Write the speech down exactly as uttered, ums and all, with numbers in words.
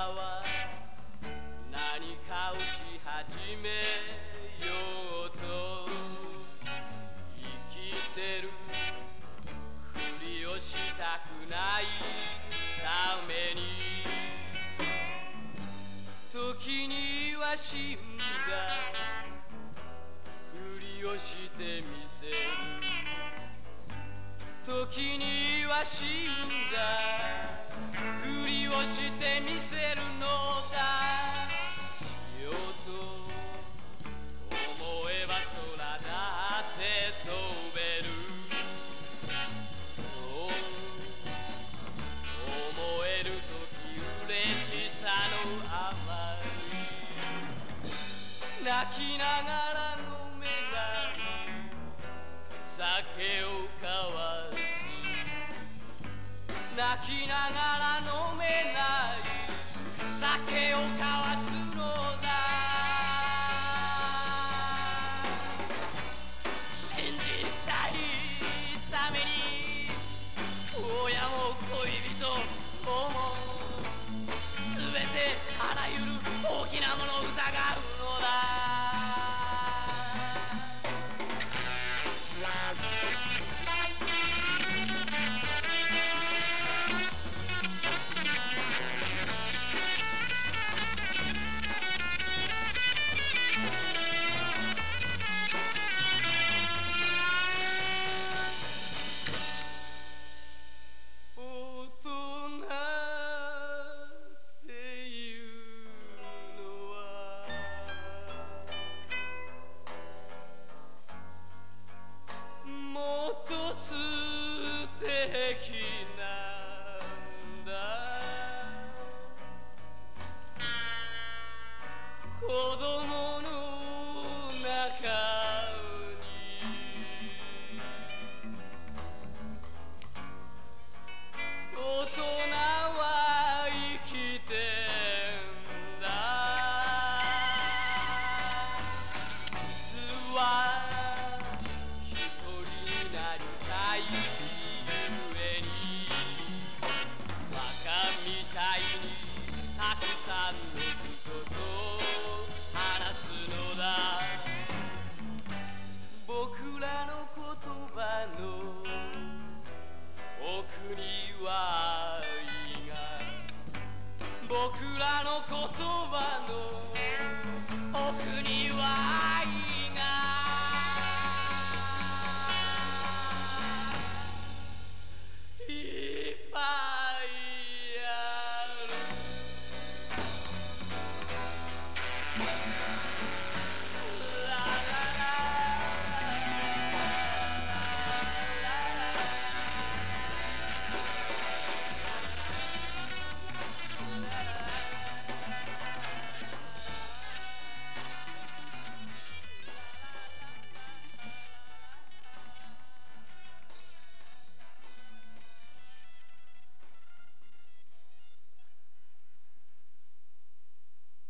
は何かをし始めようと生きてるふりをしたくないために時には死んだふりをしてみせる時には死んだふりをしてみせるのだしようと思えば空だって飛べるそう思える時嬉しさのあまり泣きながら飲めない酒を交わす泣きながら飲めない酒を交わすのだ信じたいために親も恋人も全てあらゆる大きなものを疑うのだ素敵なんだ子供の中に大人は生きてんだ実はゆえにバカみたいにたくさんのことを話すのだ僕らの言葉の奥には愛が僕らの言葉の